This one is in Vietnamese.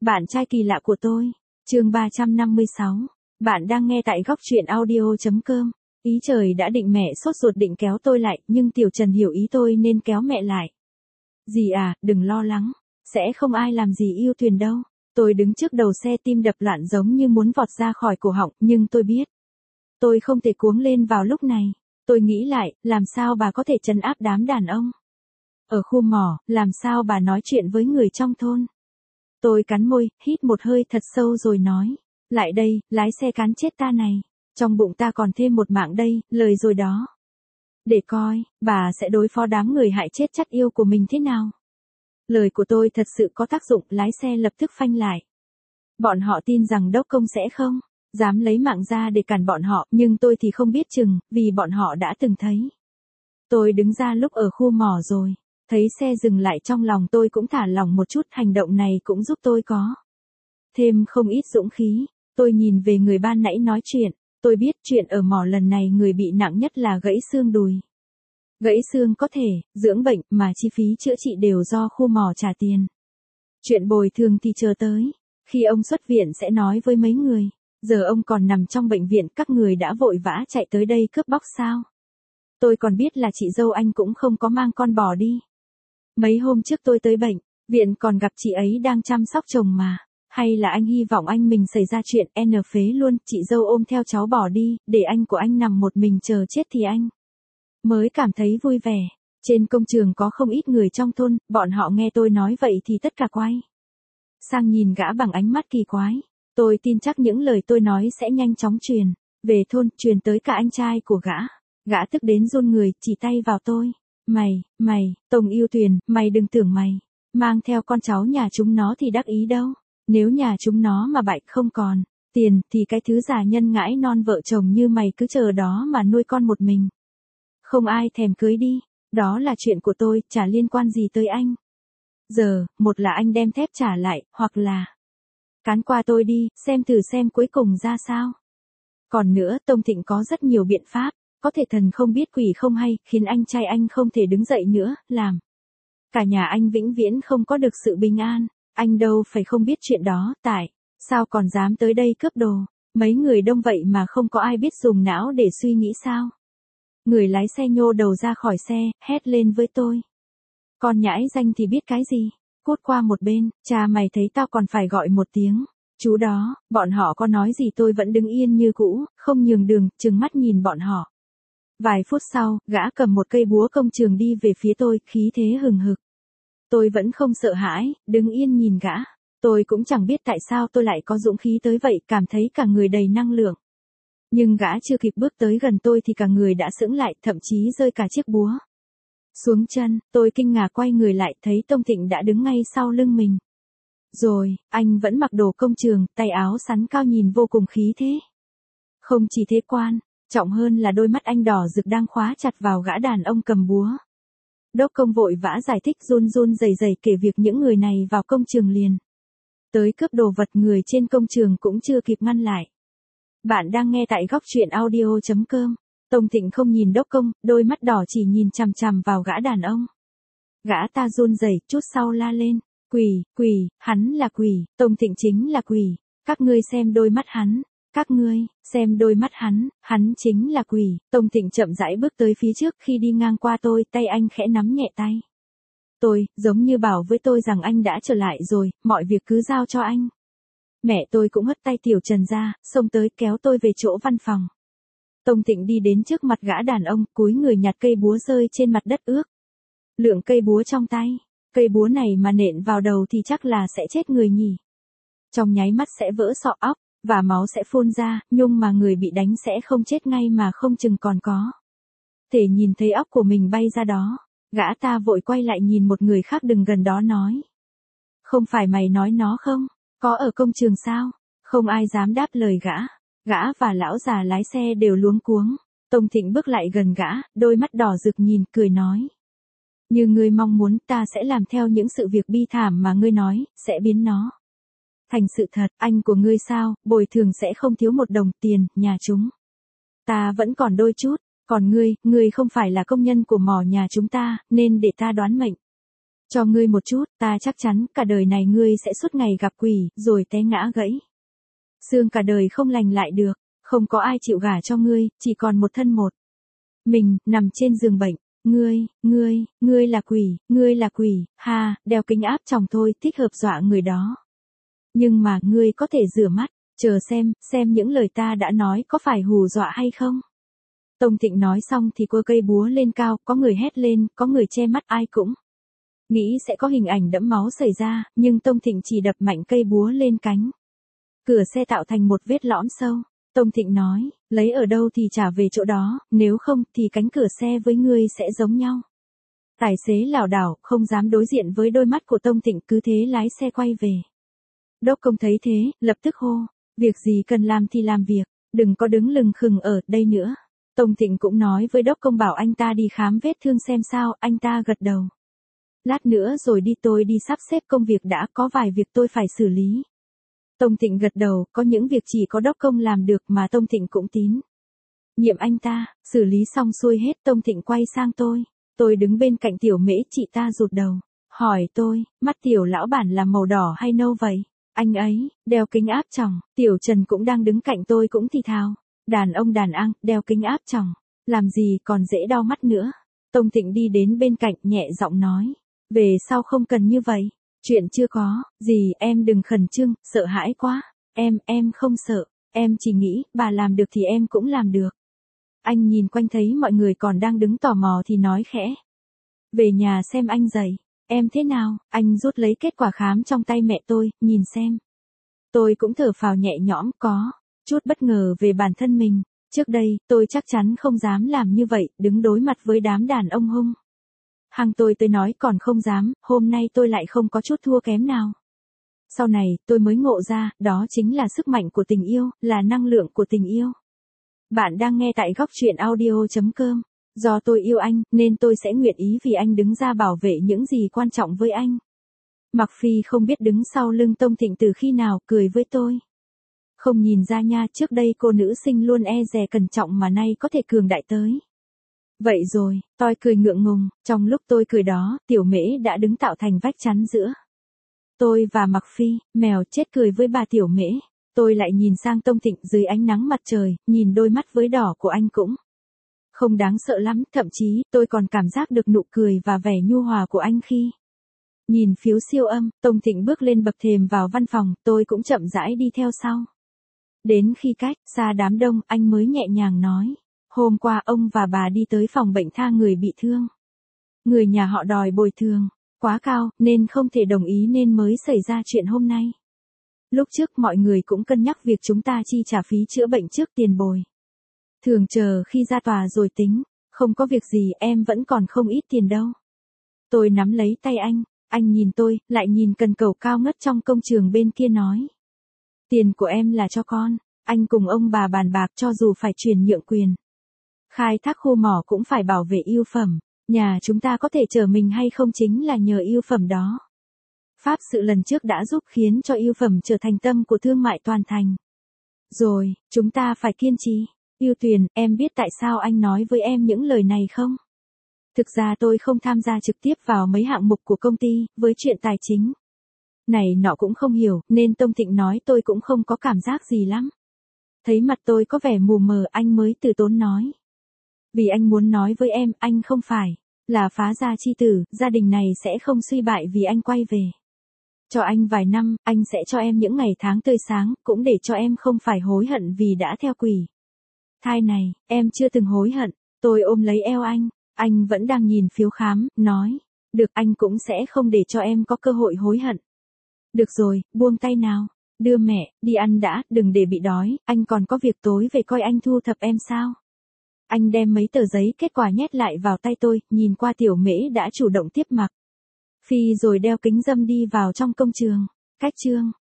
Bạn trai kỳ lạ của tôi. Chương 356. Bạn đang nghe tại góc truyện audio.com. Ý trời đã định mẹ sốt ruột định kéo tôi lại, nhưng Tiểu Trần hiểu ý tôi nên kéo mẹ lại. Dì à, đừng lo lắng. Sẽ không ai làm gì yêu Tuyền đâu. Tôi đứng trước đầu xe tim đập loạn giống như muốn vọt ra khỏi cổ họng, nhưng tôi biết. Tôi không thể cuống lên vào lúc này. Tôi nghĩ lại, làm sao bà có thể trấn áp đám đàn ông? Ở khu mỏ, làm sao bà nói chuyện với người trong thôn? Tôi cắn môi, hít một hơi thật sâu rồi nói. Lại đây, lái xe cán chết ta này. Trong bụng ta còn thêm một mạng đây, lời rồi đó. Để coi, bà sẽ đối phó đám người hại chết chắt yêu của mình thế nào? Lời của tôi thật sự có tác dụng, lái xe lập tức phanh lại. Bọn họ tin rằng đốc công sẽ không dám lấy mạng ra để cản bọn họ, nhưng tôi thì không biết chừng, vì bọn họ đã từng thấy. Tôi đứng ra lúc ở khu mỏ rồi. Thấy xe dừng lại trong lòng tôi cũng thả lỏng một chút, hành động này cũng giúp tôi có thêm không ít dũng khí. Tôi nhìn về người ban nãy nói chuyện, tôi biết chuyện ở mỏ lần này người bị nặng nhất là gãy xương đùi. Gãy xương có thể dưỡng bệnh mà chi phí chữa trị đều do khu mỏ trả tiền. Chuyện bồi thường thì chờ tới, khi ông xuất viện sẽ nói với mấy người. Giờ ông còn nằm trong bệnh viện, các người đã vội vã chạy tới đây cướp bóc sao? Tôi còn biết là chị dâu anh cũng không có mang con bò đi. Mấy hôm trước tôi tới bệnh viện còn gặp chị ấy đang chăm sóc chồng mà. Hay là anh hy vọng anh mình xảy ra chuyện phế luôn, chị dâu ôm theo cháu bỏ đi, để anh của anh nằm một mình chờ chết thì anh mới cảm thấy vui vẻ. Trên công trường có không ít người trong thôn, bọn họ nghe tôi nói vậy thì tất cả quay sang nhìn gã bằng ánh mắt kỳ quái. Tôi tin chắc những lời tôi nói sẽ nhanh chóng truyền về thôn, truyền tới cả anh trai của gã. Gã tức đến run người, chỉ tay vào tôi. Mày, Tông yêu Tuyền, mày đừng tưởng mày mang theo con cháu nhà chúng nó thì đắc ý đâu. Nếu nhà chúng nó mà bại không còn tiền, thì cái thứ già nhân ngãi non vợ chồng như mày cứ chờ đó mà nuôi con một mình. Không ai thèm cưới đi, đó là chuyện của tôi, chả liên quan gì tới anh. Giờ, một là anh đem thép trả lại, hoặc là cán qua tôi đi, xem thử xem cuối cùng ra sao. Còn nữa, Tông Thịnh có rất nhiều biện pháp, có thể thần không biết quỷ không hay, khiến anh trai anh không thể đứng dậy nữa, làm cả nhà anh vĩnh viễn không có được sự bình an. Anh đâu phải không biết chuyện đó, tại sao còn dám tới đây cướp đồ? Mấy người đông vậy mà không có ai biết dùng não để suy nghĩ sao? Người lái xe nhô đầu ra khỏi xe, hét lên với tôi. Con nhãi danh thì biết cái gì? Cút qua một bên, cha mày thấy tao còn phải gọi một tiếng. Chú đó, bọn họ có nói gì tôi vẫn đứng yên như cũ, không nhường đường, trừng mắt nhìn bọn họ. Vài phút sau, gã cầm một cây búa công trường đi về phía tôi, khí thế hừng hực. Tôi vẫn không sợ hãi, đứng yên nhìn gã. Tôi cũng chẳng biết tại sao tôi lại có dũng khí tới vậy, cảm thấy cả người đầy năng lượng. Nhưng gã chưa kịp bước tới gần tôi thì cả người đã sững lại, thậm chí rơi cả chiếc búa xuống chân. Tôi kinh ngạc quay người lại, thấy Tông Thịnh đã đứng ngay sau lưng mình. Rồi, anh vẫn mặc đồ công trường, tay áo sắn cao nhìn vô cùng khí thế. Không chỉ thế quan trọng hơn là đôi mắt anh đỏ rực đang khóa chặt vào gã đàn ông cầm búa. Đốc công vội vã giải thích run run rẩy rẩy kể việc những người này vào công trường liền tới cướp đồ vật, người trên công trường cũng chưa kịp ngăn lại. Bạn đang nghe tại góc truyện audio.com. Tông Thịnh không nhìn đốc công, đôi mắt đỏ chỉ nhìn chằm chằm vào gã đàn ông. Gã ta run rẩy, chút sau la lên. Quỷ, hắn là quỷ, Tông Thịnh chính là quỷ. Các ngươi xem đôi mắt hắn. Các ngươi, xem đôi mắt hắn chính là quỷ. Tông Thịnh chậm rãi bước tới phía trước, khi đi ngang qua tôi, tay anh khẽ nắm nhẹ tay tôi, giống như bảo với tôi rằng anh đã trở lại rồi, mọi việc cứ giao cho anh. Mẹ tôi cũng hất tay Tiểu Trần ra, xông tới kéo tôi về chỗ văn phòng. Tông Thịnh đi đến trước mặt gã đàn ông, cúi người nhặt cây búa rơi trên mặt đất ướt. Lượng cây búa trong tay, cây búa này mà nện vào đầu thì chắc là sẽ chết người nhỉ. Trong nháy mắt sẽ vỡ sọ óc, và máu sẽ phun ra, nhưng mà người bị đánh sẽ không chết ngay mà không chừng còn có thể nhìn thấy óc của mình bay ra đó. Gã ta vội quay lại nhìn một người khác đứng gần đó nói. Không phải mày nói nó không? Có ở công trường sao? Không ai dám đáp lời gã. Gã và lão già lái xe đều luống cuống. Tông Thịnh bước lại gần gã, đôi mắt đỏ rực nhìn, cười nói. Như ngươi mong muốn, ta sẽ làm theo những sự việc bi thảm mà ngươi nói, sẽ biến nó thành sự thật. Anh của ngươi sao, bồi thường sẽ không thiếu một đồng tiền, nhà chúng ta vẫn còn đôi chút. Còn ngươi không phải là công nhân của mỏ nhà chúng ta, nên để ta đoán mệnh Cho ngươi một chút, ta chắc chắn cả đời này ngươi sẽ suốt ngày gặp quỷ, rồi té ngã gãy. Xương cả đời không lành lại được, không có ai chịu gả cho ngươi, chỉ còn một thân một. Mình, nằm trên giường bệnh. Ngươi là quỷ, ha, đeo kính áp tròng thôi, thích hợp dọa người đó. Nhưng mà, ngươi có thể rửa mắt, chờ xem những lời ta đã nói có phải hù dọa hay không. Tông Thịnh nói xong thì quơ cây búa lên cao, có người hét lên, có người che mắt, ai cũng nghĩ sẽ có hình ảnh đẫm máu xảy ra, nhưng Tông Thịnh chỉ đập mạnh cây búa lên cánh cửa xe tạo thành một vết lõm sâu. Tông Thịnh nói, lấy ở đâu thì trả về chỗ đó, nếu không thì cánh cửa xe với ngươi sẽ giống nhau. Tài xế lảo đảo, không dám đối diện với đôi mắt của Tông Thịnh, cứ thế lái xe quay về. Đốc công thấy thế, lập tức hô, việc gì cần làm thì làm việc, đừng có đứng lừng khừng ở đây nữa. Tông Thịnh cũng nói với đốc công bảo anh ta đi khám vết thương xem sao, anh ta gật đầu. Lát nữa rồi đi, tôi đi sắp xếp công việc đã, có vài việc tôi phải xử lý. Tông Thịnh gật đầu, có những việc chỉ có đốc công làm được mà Tông Thịnh cũng tín nhiệm anh ta. Xử lý xong xuôi hết, Tông Thịnh quay sang tôi đứng bên cạnh Tiểu Mễ, chị ta rụt đầu, hỏi tôi, mắt Tiểu lão bản là màu đỏ hay nâu vậy? Anh ấy, đeo kính áp tròng. Tiểu Trần cũng đang đứng cạnh tôi cũng thì thào, đàn ông đàn ang, đeo kính áp tròng, làm gì còn dễ đau mắt nữa. Tông Thịnh đi đến bên cạnh, nhẹ giọng nói, về sau không cần như vậy. Chuyện chưa có, gì em đừng khẩn trương, sợ hãi quá. Em không sợ, em chỉ nghĩ, bà làm được thì em cũng làm được. Anh nhìn quanh thấy mọi người còn đang đứng tò mò thì nói khẽ. Về nhà xem anh dạy, em thế nào, anh rút lấy kết quả khám trong tay mẹ tôi, nhìn xem. Tôi cũng thở phào nhẹ nhõm, có chút bất ngờ về bản thân mình. Trước đây, tôi chắc chắn không dám làm như vậy, đứng đối mặt với đám đàn ông hung hăng tôi nói còn không dám, hôm nay tôi lại không có chút thua kém nào. Sau này, tôi mới ngộ ra, đó chính là sức mạnh của tình yêu, là năng lượng của tình yêu. Bạn đang nghe tại góc truyện audio.com. Do tôi yêu anh, nên tôi sẽ nguyện ý vì anh đứng ra bảo vệ những gì quan trọng với anh. Mặc Phi không biết đứng sau lưng Tông Thịnh từ khi nào, cười với tôi. Không nhìn ra nha, trước đây cô nữ sinh luôn e dè cẩn trọng mà nay có thể cường đại tới. Vậy rồi, tôi cười ngượng ngùng, trong lúc tôi cười đó, Tiểu Mễ đã đứng tạo thành vách chắn giữa tôi và Mặc Phi. Mèo chết cười với bà Tiểu Mễ. Tôi lại nhìn sang Tông Thịnh dưới ánh nắng mặt trời, nhìn đôi mắt với đỏ của anh cũng không đáng sợ lắm, thậm chí tôi còn cảm giác được nụ cười và vẻ nhu hòa của anh khi nhìn phiếu siêu âm. Tông Thịnh bước lên bậc thềm vào văn phòng, tôi cũng chậm rãi đi theo sau. Đến khi cách xa đám đông, anh mới nhẹ nhàng nói, hôm qua ông và bà đi tới phòng bệnh tha người bị thương. Người nhà họ đòi bồi thường quá cao, nên không thể đồng ý nên mới xảy ra chuyện hôm nay. Lúc trước mọi người cũng cân nhắc việc chúng ta chi trả phí chữa bệnh trước tiền bồi thường chờ khi ra tòa rồi tính. Không có việc gì, em vẫn còn không ít tiền đâu. Tôi nắm lấy tay anh nhìn tôi, lại nhìn cần cầu cao ngất trong công trường bên kia nói. Tiền của em là cho con, anh cùng ông bà bàn bạc cho dù phải chuyển nhượng quyền khai thác khu mỏ cũng phải bảo vệ ưu phẩm. Nhà chúng ta có thể trở mình hay không chính là nhờ ưu phẩm đó. Pháp sự lần trước đã giúp khiến cho ưu phẩm trở thành tâm của thương mại toàn thành. Rồi, chúng ta phải kiên trì. Ưu Tuyền, em biết tại sao anh nói với em những lời này không? Thực ra tôi không tham gia trực tiếp vào mấy hạng mục của công ty, với chuyện tài chính này nọ cũng không hiểu, nên Tông Thịnh nói tôi cũng không có cảm giác gì lắm. Thấy mặt tôi có vẻ mù mờ, anh mới từ tốn nói. Vì anh muốn nói với em, anh không phải là phá gia chi tử, gia đình này sẽ không suy bại vì anh quay về. Cho anh vài năm, anh sẽ cho em những ngày tháng tươi sáng, cũng để cho em không phải hối hận vì đã theo quỷ thai này. Em chưa từng hối hận. Tôi ôm lấy eo anh vẫn đang nhìn phiếu khám, nói, được, anh cũng sẽ không để cho em có cơ hội hối hận. Được rồi, buông tay nào, đưa mẹ đi ăn đã, đừng để bị đói, anh còn có việc tối về coi anh thu thập em sao. Anh đem mấy tờ giấy kết quả nhét lại vào tay tôi, nhìn qua Tiểu Mễ đã chủ động tiếp Mặc Phi rồi đeo kính râm đi vào trong công trường. Cách chương